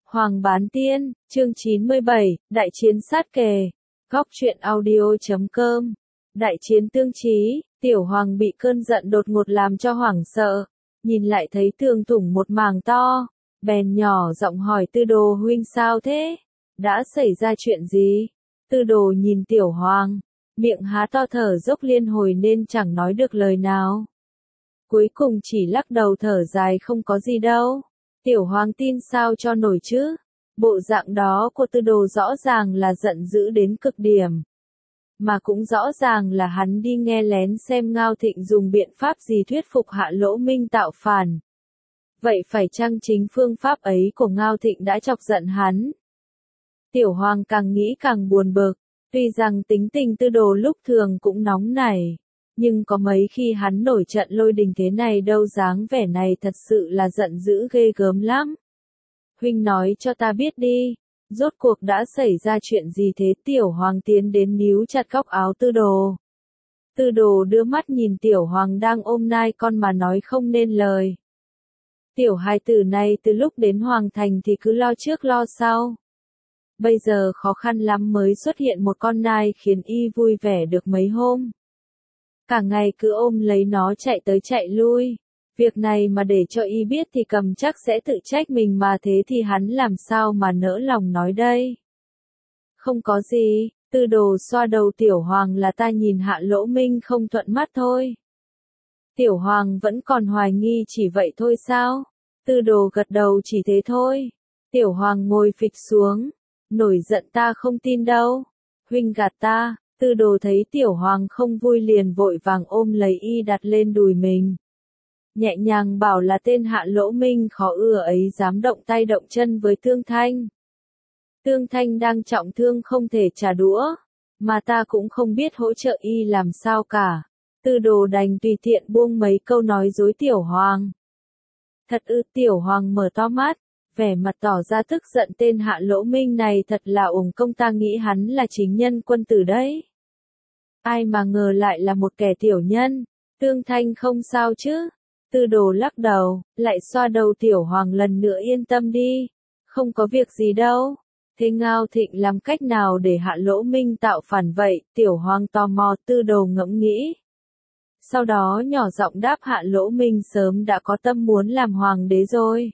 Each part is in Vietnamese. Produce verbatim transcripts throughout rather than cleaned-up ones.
Hoàng Bán Tiên, chương chín mươi bảy, Đại chiến sát kề. Góc truyện audio chấm com. Đại chiến tương chí, Tiểu Hoàng bị cơn giận đột ngột làm cho hoảng sợ. Nhìn lại thấy tường thủng một mảng to. Bèn nhỏ giọng hỏi Tư Đồ huynh sao thế? Đã xảy ra chuyện gì? Tư Đồ nhìn Tiểu Hoàng. Miệng há to thở dốc liên hồi nên chẳng nói được lời nào. Cuối cùng chỉ lắc đầu thở dài không có gì đâu. Tiểu Hoàng tin sao cho nổi chứ? Bộ dạng đó của Tư Đồ rõ ràng là giận dữ đến cực điểm. Mà cũng rõ ràng là hắn đi nghe lén xem Ngao Thịnh dùng biện pháp gì thuyết phục Hạ Lỗ Minh tạo phản. Vậy phải chăng chính phương pháp ấy của Ngao Thịnh đã chọc giận hắn? Tiểu Hoàng càng nghĩ càng buồn bực. Tuy rằng tính tình Tư Đồ lúc thường cũng nóng nảy. Nhưng có mấy khi hắn nổi trận lôi đình thế này đâu, dáng vẻ này thật sự là giận dữ ghê gớm lắm. Huynh nói cho ta biết đi, rốt cuộc đã xảy ra chuyện gì thế? Tiểu Hoàng tiến đến níu chặt góc áo Tư Đồ. Tư Đồ đưa mắt nhìn Tiểu Hoàng đang ôm nai con mà nói không nên lời. Tiểu hài tử này từ lúc đến Hoàng Thành thì cứ lo trước lo sau. Bây giờ khó khăn lắm mới xuất hiện một con nai khiến y vui vẻ được mấy hôm. Cả ngày cứ ôm lấy nó chạy tới chạy lui. Việc này mà để cho y biết thì cầm chắc sẽ tự trách mình, mà thế thì hắn làm sao mà nỡ lòng nói đây. Không có gì, Tư Đồ xoa đầu Tiểu Hoàng, là ta nhìn Hạ Lỗ Minh không thuận mắt thôi. Tiểu Hoàng vẫn còn hoài nghi chỉ vậy thôi sao? Tư Đồ gật đầu, chỉ thế thôi. Tiểu Hoàng ngồi phịch xuống. Nổi giận, ta không tin đâu. Huynh gạt ta. Tư Đồ thấy Tiểu Hoàng không vui liền vội vàng ôm lấy y đặt lên đùi mình. Nhẹ nhàng bảo là tên Hạ Lỗ Minh khó ưa ấy dám động tay động chân với Tương Thanh. Tương Thanh đang trọng thương không thể trả đũa, mà ta cũng không biết hỗ trợ y làm sao cả. Tư Đồ đành tùy tiện buông mấy câu nói dối Tiểu Hoàng. Thật ư? Tiểu Hoàng mở to mắt, vẻ mặt tỏ ra tức giận, tên Hạ Lỗ Minh này thật là uổng công, ta nghĩ hắn là chính nhân quân tử đấy. Ai mà ngờ lại là một kẻ tiểu nhân. Tương Thanh không sao chứ? Tư Đồ lắc đầu, lại xoa đầu Tiểu Hoàng lần nữa, yên tâm đi, không có việc gì đâu. Thế Ngao Thịnh làm cách nào để Hạ Lỗ Minh tạo phản vậy? Tiểu Hoàng tò mò. Tư Đồ ngẫm nghĩ. Sau đó nhỏ giọng đáp, Hạ Lỗ Minh sớm đã có tâm muốn làm hoàng đế rồi,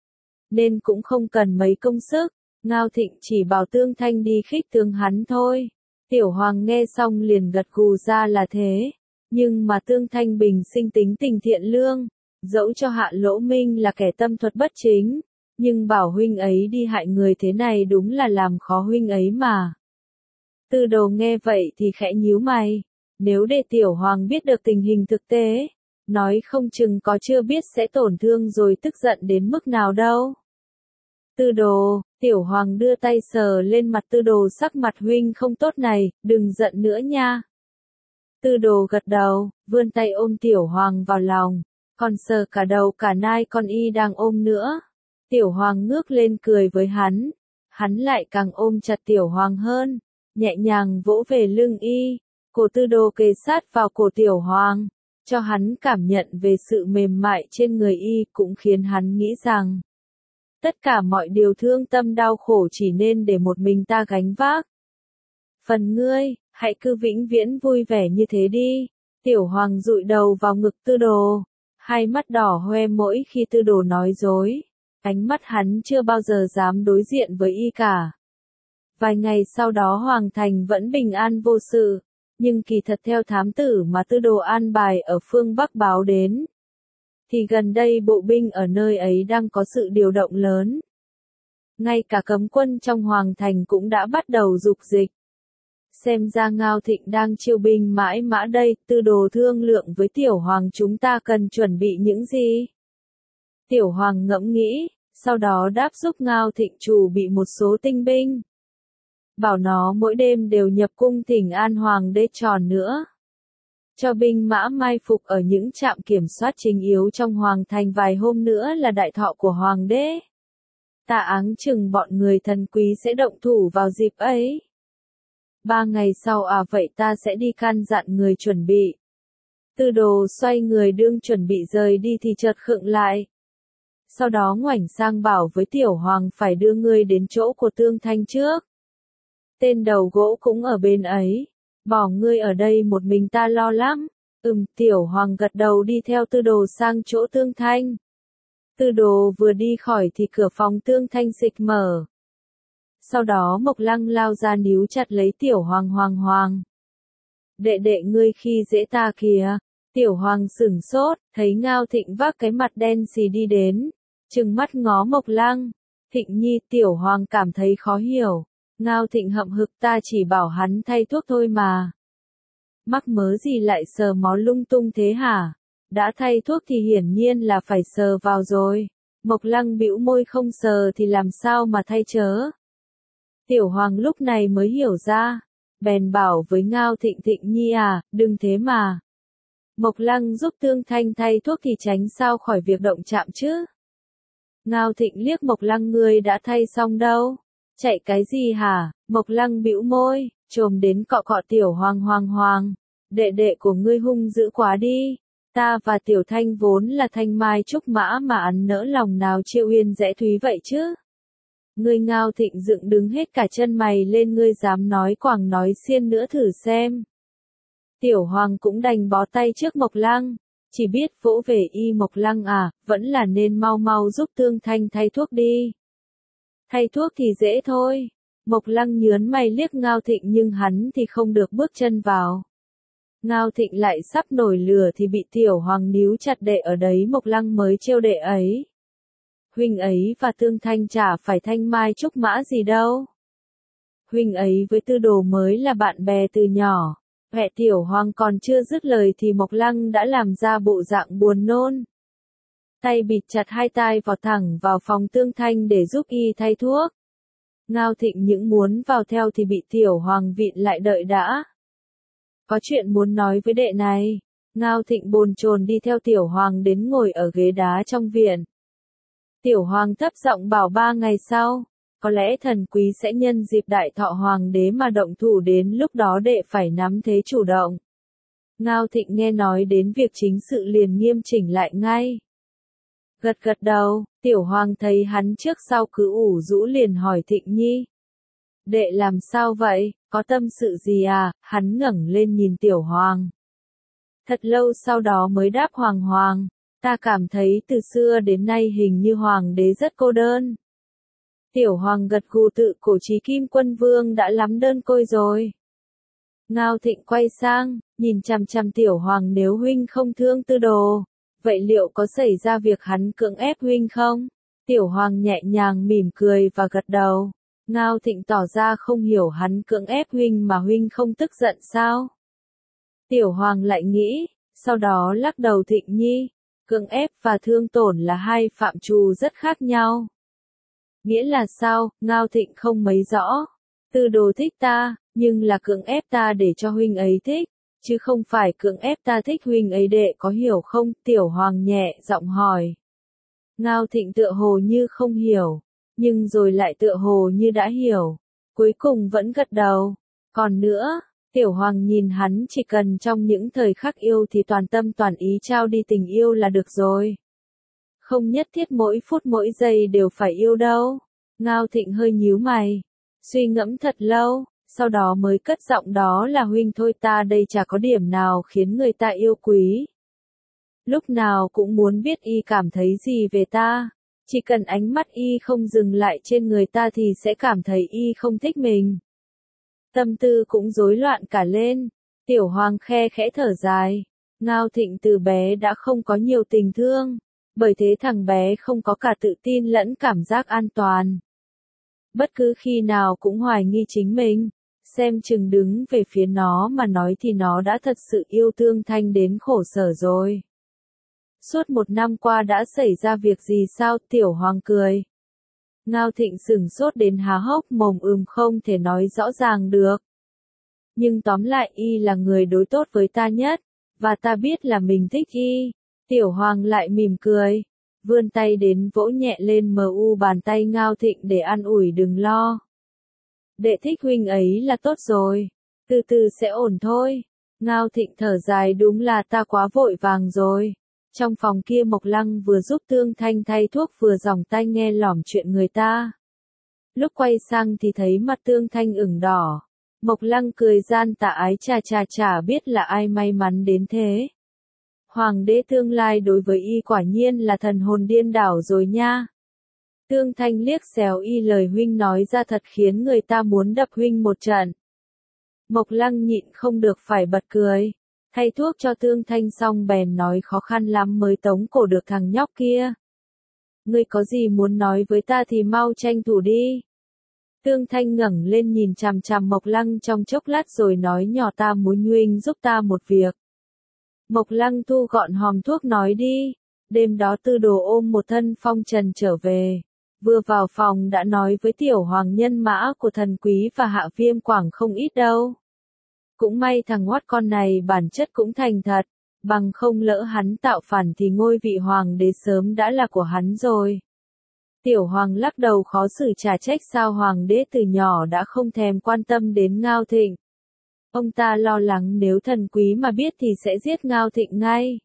nên cũng không cần mấy công sức. Ngao Thịnh chỉ bảo Tương Thanh đi khích tướng hắn thôi. Tiểu Hoàng nghe xong liền gật gù, ra là thế. Nhưng mà Tương Thanh bình sinh tính tình thiện lương, dẫu cho Hạ Lỗ Minh là kẻ tâm thuật bất chính, nhưng bảo huynh ấy đi hại người thế này đúng là làm khó huynh ấy mà. Tư Đồ nghe vậy thì khẽ nhíu mày. Nếu để Tiểu Hoàng biết được tình hình thực tế, nói không chừng có chưa biết sẽ tổn thương rồi tức giận đến mức nào đâu. Tư Đồ, Tiểu Hoàng đưa tay sờ lên mặt Tư Đồ, sắc mặt huynh không tốt này, đừng giận nữa nha. Tư Đồ gật đầu, vươn tay ôm Tiểu Hoàng vào lòng, còn sờ cả đầu cả nai con y đang ôm nữa. Tiểu Hoàng ngước lên cười với hắn, hắn lại càng ôm chặt Tiểu Hoàng hơn, nhẹ nhàng vỗ về lưng y. Cổ Tư Đồ kề sát vào cổ Tiểu Hoàng, cho hắn cảm nhận về sự mềm mại trên người y, cũng khiến hắn nghĩ rằng tất cả mọi điều thương tâm đau khổ chỉ nên để một mình ta gánh vác. Phần ngươi, hãy cứ vĩnh viễn vui vẻ như thế đi. Tiểu Hoàng dụi đầu vào ngực Tư Đồ, hai mắt đỏ hoe mỗi khi Tư Đồ nói dối. Ánh mắt hắn chưa bao giờ dám đối diện với y cả. Vài ngày sau đó Hoàng Thành vẫn bình an vô sự, nhưng kỳ thật theo thám tử mà Tư Đồ an bài ở phương Bắc báo đến, thì gần đây bộ binh ở nơi ấy đang có sự điều động lớn. Ngay cả cấm quân trong Hoàng Thành cũng đã bắt đầu dục dịch. Xem ra Ngao Thịnh đang chiêu binh mãi mã đây. Tư Đồ thương lượng với Tiểu Hoàng, chúng ta cần chuẩn bị những gì? Tiểu Hoàng ngẫm nghĩ, sau đó đáp giúp Ngao Thịnh chủ bị một số tinh binh. Bảo nó mỗi đêm đều nhập cung thỉnh an Hoàng đế tròn nữa. Cho binh mã mai phục ở những trạm kiểm soát chính yếu trong Hoàng Thành, vài hôm nữa là đại thọ của Hoàng đế. Ta áng chừng bọn người thần quý sẽ động thủ vào dịp ấy. Ba ngày sau à, vậy ta sẽ đi căn dặn người chuẩn bị. Tư Đồ xoay người đương chuẩn bị rời đi thì chợt khựng lại. sau đó ngoảnh sang bảo với Tiểu Hoàng phải đưa ngươi đến chỗ của Tương Thanh trước. Tên đầu gỗ cũng ở bên ấy, bỏ ngươi ở đây một mình ta lo lắm. Ừm, Tiểu Hoàng gật đầu đi theo Tư Đồ sang chỗ Tương Thanh. Tư Đồ vừa đi khỏi thì cửa phòng Tương Thanh xịch mở. Sau đó Mộc Lăng lao ra níu chặt lấy Tiểu Hoàng Hoàng Hoàng. Đệ đệ ngươi khi dễ ta kìa. Tiểu Hoàng sửng sốt, thấy Ngao Thịnh vác cái mặt đen xì đi đến, trừng mắt ngó Mộc Lăng. Thịnh nhi, Tiểu Hoàng cảm thấy khó hiểu. Ngao Thịnh hậm hực, ta chỉ bảo hắn thay thuốc thôi mà. Mắc mớ gì lại sờ mó lung tung thế hả? Đã thay thuốc thì hiển nhiên là phải sờ vào rồi. Mộc Lăng bĩu môi, không sờ thì làm sao mà thay chớ. Tiểu Hoàng lúc này mới hiểu ra, bèn bảo với Ngao Thịnh, Thịnh nhi à, đừng thế mà. Mộc Lăng giúp Tương Thanh thay thuốc thì tránh sao khỏi việc động chạm chứ. Ngao Thịnh liếc Mộc Lăng, ngươi đã thay xong đâu? Chạy cái gì hả? Mộc Lăng bĩu môi, chồm đến cọ cọ Tiểu Hoàng Hoàng Hoàng. Đệ đệ của ngươi hung dữ quá đi. Ta và Tiểu Thanh vốn là thanh mai trúc mã mà ăn nỡ lòng nào chiêu uyên rẽ thúy vậy chứ. Ngươi. Ngao Thịnh dựng đứng hết cả chân mày lên, ngươi dám nói quảng nói xiên nữa thử xem. Tiểu Hoàng cũng đành bó tay trước Mộc Lăng, chỉ biết vỗ về y. Mộc Lăng à, vẫn là nên mau mau giúp Tương Thanh thay thuốc đi. Thay thuốc thì dễ thôi. Mộc Lăng nhớn mày liếc Ngao Thịnh, nhưng hắn thì không được bước chân vào. Ngao Thịnh lại sắp nổi lửa thì bị Tiểu Hoàng níu chặt, đệ ở đấy. Mộc Lăng mới trêu đệ ấy. Huynh ấy và Tương Thanh chả phải thanh mai trúc mã gì đâu. Huynh ấy với Tư Đồ mới là bạn bè từ nhỏ. Mẹ Tiểu Hoàng còn chưa dứt lời thì Mộc Lăng đã làm ra bộ dạng buồn nôn. Tay bịt chặt hai tai vọt thẳng vào phòng Tương Thanh để giúp y thay thuốc. Ngao Thịnh những muốn vào theo thì bị Tiểu Hoàng vịn lại, đợi đã. Có chuyện muốn nói với đệ này. Ngao Thịnh bồn chồn đi theo Tiểu Hoàng đến ngồi ở ghế đá trong viện. Tiểu Hoàng thấp giọng bảo ba ngày sau, có lẽ thần quý sẽ nhân dịp đại thọ hoàng đế mà động thủ, đến lúc đó đệ phải nắm thế chủ động. Ngao Thịnh nghe nói đến việc chính sự liền nghiêm chỉnh lại ngay. Gật gật đầu, Tiểu Hoàng thấy hắn trước sau cứ ủ rũ liền hỏi, Thịnh nhi. Đệ làm sao vậy, có tâm sự gì à? Hắn ngẩng lên nhìn Tiểu Hoàng. Thật lâu sau đó mới đáp, Hoàng Hoàng, ta cảm thấy từ xưa đến nay hình như Hoàng đế rất cô đơn. Tiểu Hoàng gật gù, tự cổ chí Kim Quân Vương đã lắm đơn côi rồi. Ngao Thịnh quay sang, nhìn chằm chằm Tiểu Hoàng, nếu huynh không thương Tư Đồ, vậy liệu có xảy ra việc hắn cưỡng ép huynh không? Tiểu Hoàng nhẹ nhàng mỉm cười và gật đầu. Ngao Thịnh tỏ ra không hiểu, hắn cưỡng ép huynh mà huynh không tức giận sao? Tiểu Hoàng lại nghĩ, sau đó lắc đầu, Thịnh nhi, cưỡng ép và thương tổn là hai phạm trù rất khác nhau. Nghĩa là sao? Ngao Thịnh không mấy rõ. Tư Đồ thích ta, nhưng là cưỡng ép ta để cho huynh ấy thích, chứ không phải cưỡng ép ta thích huynh ấy, đệ có hiểu không? Tiểu Hoàng nhẹ giọng hỏi. Ngao Thịnh tựa hồ như không hiểu, nhưng rồi lại tựa hồ như đã hiểu, cuối cùng vẫn gật đầu. Còn nữa, Tiểu Hoàng nhìn hắn, chỉ cần trong những thời khắc yêu thì toàn tâm toàn ý trao đi tình yêu là được rồi. Không nhất thiết mỗi phút mỗi giây đều phải yêu đâu. Ngao Thịnh hơi nhíu mày, suy ngẫm thật lâu, sau đó mới cất giọng, đó là huynh thôi, ta đây chả có điểm nào khiến người ta yêu quý. Lúc nào cũng muốn biết y cảm thấy gì về ta, chỉ cần ánh mắt y không dừng lại trên người ta thì sẽ cảm thấy y không thích mình. Tâm tư cũng rối loạn cả lên. Tiểu Hoàng khe khẽ thở dài. Ngao Thịnh từ bé đã không có nhiều tình thương, bởi thế thằng bé không có cả tự tin lẫn cảm giác an toàn. Bất cứ khi nào cũng hoài nghi chính mình, xem chừng đứng về phía nó mà nói thì nó đã thật sự yêu Tương Thanh đến khổ sở rồi. Suốt một năm qua đã xảy ra việc gì sao? Tiểu Hoàng cười. Ngao Thịnh sửng sốt đến há hốc mồm, ừm không thể nói rõ ràng được. Nhưng tóm lại y là người đối tốt với ta nhất, và ta biết là mình thích y. Tiểu Hoàng lại mỉm cười, vươn tay đến vỗ nhẹ lên mờ u bàn tay Ngao Thịnh để an ủi, đừng lo. Đệ thích huynh ấy là tốt rồi, từ từ sẽ ổn thôi. Ngao Thịnh thở dài, đúng là ta quá vội vàng rồi. Trong phòng kia Mộc Lăng vừa giúp Tương Thanh thay thuốc vừa giòng tai nghe lỏm chuyện người ta. Lúc quay sang thì thấy mặt Tương Thanh ửng đỏ. Mộc Lăng cười gian tà ái chà chà chà biết là ai may mắn đến thế. Hoàng đế tương lai đối với y quả nhiên là thần hồn điên đảo rồi nha. Tương Thanh liếc xéo y lời huynh nói ra thật khiến người ta muốn đập huynh một trận. Mộc Lăng nhịn không được phải bật cười. Thay thuốc cho Tương Thanh xong bèn nói khó khăn lắm mới tống cổ được thằng nhóc kia. Ngươi có gì muốn nói với ta thì mau tranh thủ đi. Tương Thanh ngẩng lên nhìn chằm chằm Mộc Lăng trong chốc lát rồi nói nhỏ ta muốn huynh giúp ta một việc. Mộc Lăng thu gọn hòm thuốc nói đi. Đêm đó Tư Đồ ôm một thân phong trần trở về. Vừa vào phòng đã nói với tiểu hoàng nhân mã của thần quý và Hạ Viêm Quảng không ít đâu. Cũng may thằng Hoắt con này bản chất cũng thành thật, bằng không lỡ hắn tạo phản thì ngôi vị hoàng đế sớm đã là của hắn rồi. Tiểu hoàng lắc đầu khó xử trả trách sao hoàng đế từ nhỏ đã không thèm quan tâm đến Ngao Thịnh. Ông ta lo lắng nếu thần quý mà biết thì sẽ giết Ngao Thịnh ngay.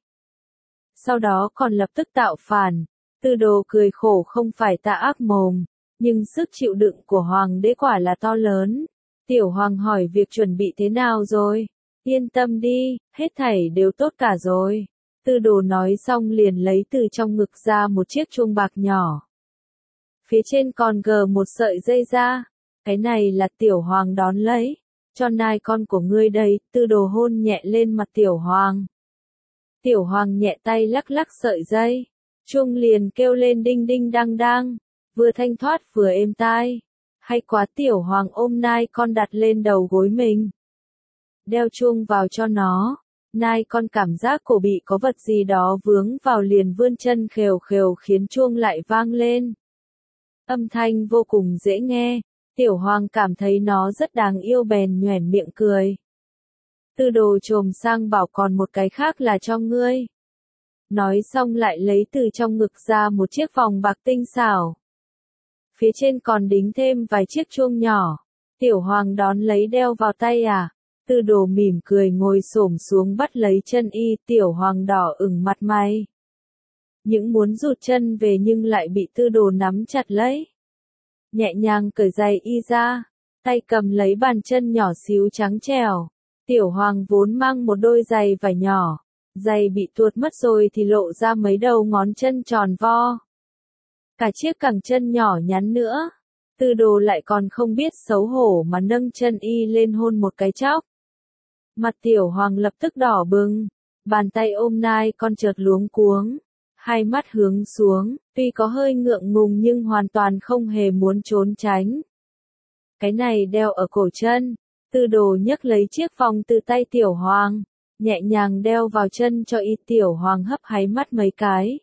Sau đó còn lập tức tạo phản. Tư Đồ cười khổ không phải ta ác mồm, nhưng sức chịu đựng của hoàng đế quả là to lớn. Tiểu hoàng hỏi việc chuẩn bị thế nào rồi? Yên tâm đi, hết thảy đều tốt cả rồi. Tư Đồ nói xong liền lấy từ trong ngực ra một chiếc chuông bạc nhỏ. Phía trên còn gờ một sợi dây ra. Cái này là tiểu hoàng đón lấy. Cho nai con của ngươi đây, Tư Đồ hôn nhẹ lên mặt tiểu hoàng. Tiểu hoàng nhẹ tay lắc lắc sợi dây. Chuông liền kêu lên đinh đinh đang đang. Vừa thanh thoát vừa êm tai. Hay quá tiểu hoàng ôm nai con đặt lên đầu gối mình. Đeo chuông vào cho nó. Nai con cảm giác cổ bị có vật gì đó vướng vào liền vươn chân khều khều khiến chuông lại vang lên. Âm thanh vô cùng dễ nghe. Tiểu hoàng cảm thấy nó rất đáng yêu bèn nhoẻn miệng cười. Tư Đồ chồm sang bảo còn một cái khác là cho ngươi. Nói xong lại lấy từ trong ngực ra một chiếc vòng bạc tinh xảo. Phía trên còn đính thêm vài chiếc chuông nhỏ. Tiểu hoàng đón lấy đeo vào tay à? Tư Đồ mỉm cười ngồi xổm xuống bắt lấy chân y. Tiểu hoàng đỏ ửng mặt mày. Những muốn rụt chân về nhưng lại bị Tư Đồ nắm chặt lấy. Nhẹ nhàng cởi giày y ra. Tay cầm lấy bàn chân nhỏ xíu trắng trẻo. Tiểu hoàng vốn mang một đôi giày vải nhỏ. Giày bị tuột mất rồi thì lộ ra mấy đầu ngón chân tròn vo. Cả chiếc cẳng chân nhỏ nhắn nữa. Tư Đồ lại còn không biết xấu hổ mà nâng chân y lên hôn một cái chóc. Mặt tiểu hoàng lập tức đỏ bừng. Bàn tay ôm nai con chợt luống cuống. Hai mắt hướng xuống, tuy có hơi ngượng ngùng nhưng hoàn toàn không hề muốn trốn tránh. Cái này đeo ở cổ chân. Tư Đồ nhấc lấy chiếc vòng từ tay tiểu hoàng. Nhẹ nhàng đeo vào chân cho y. Tiểu hoàng hấp háy mắt mấy cái.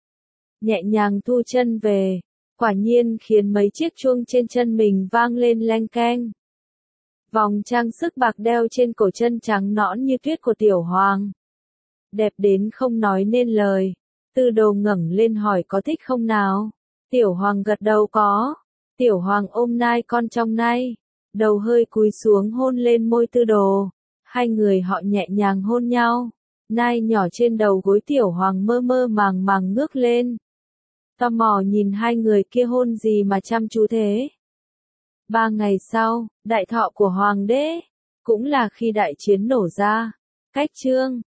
Nhẹ nhàng thu chân về. Quả nhiên khiến mấy chiếc chuông trên chân mình vang lên leng keng. Vòng trang sức bạc đeo trên cổ chân trắng nõn như tuyết của tiểu hoàng. Đẹp đến không nói nên lời. Tư Đồ ngẩng lên hỏi có thích không nào? Tiểu hoàng gật đầu có. Tiểu hoàng ôm nai con trong nai. Đầu hơi cúi xuống hôn lên môi Tư Đồ. Hai người họ nhẹ nhàng hôn nhau. Nai nhỏ trên đầu gối tiểu hoàng mơ mơ màng màng ngước lên. Tò mò nhìn hai người kia hôn gì mà chăm chú thế. Ba ngày sau, đại thọ của hoàng đế. Cũng là khi đại chiến nổ ra. Cách chương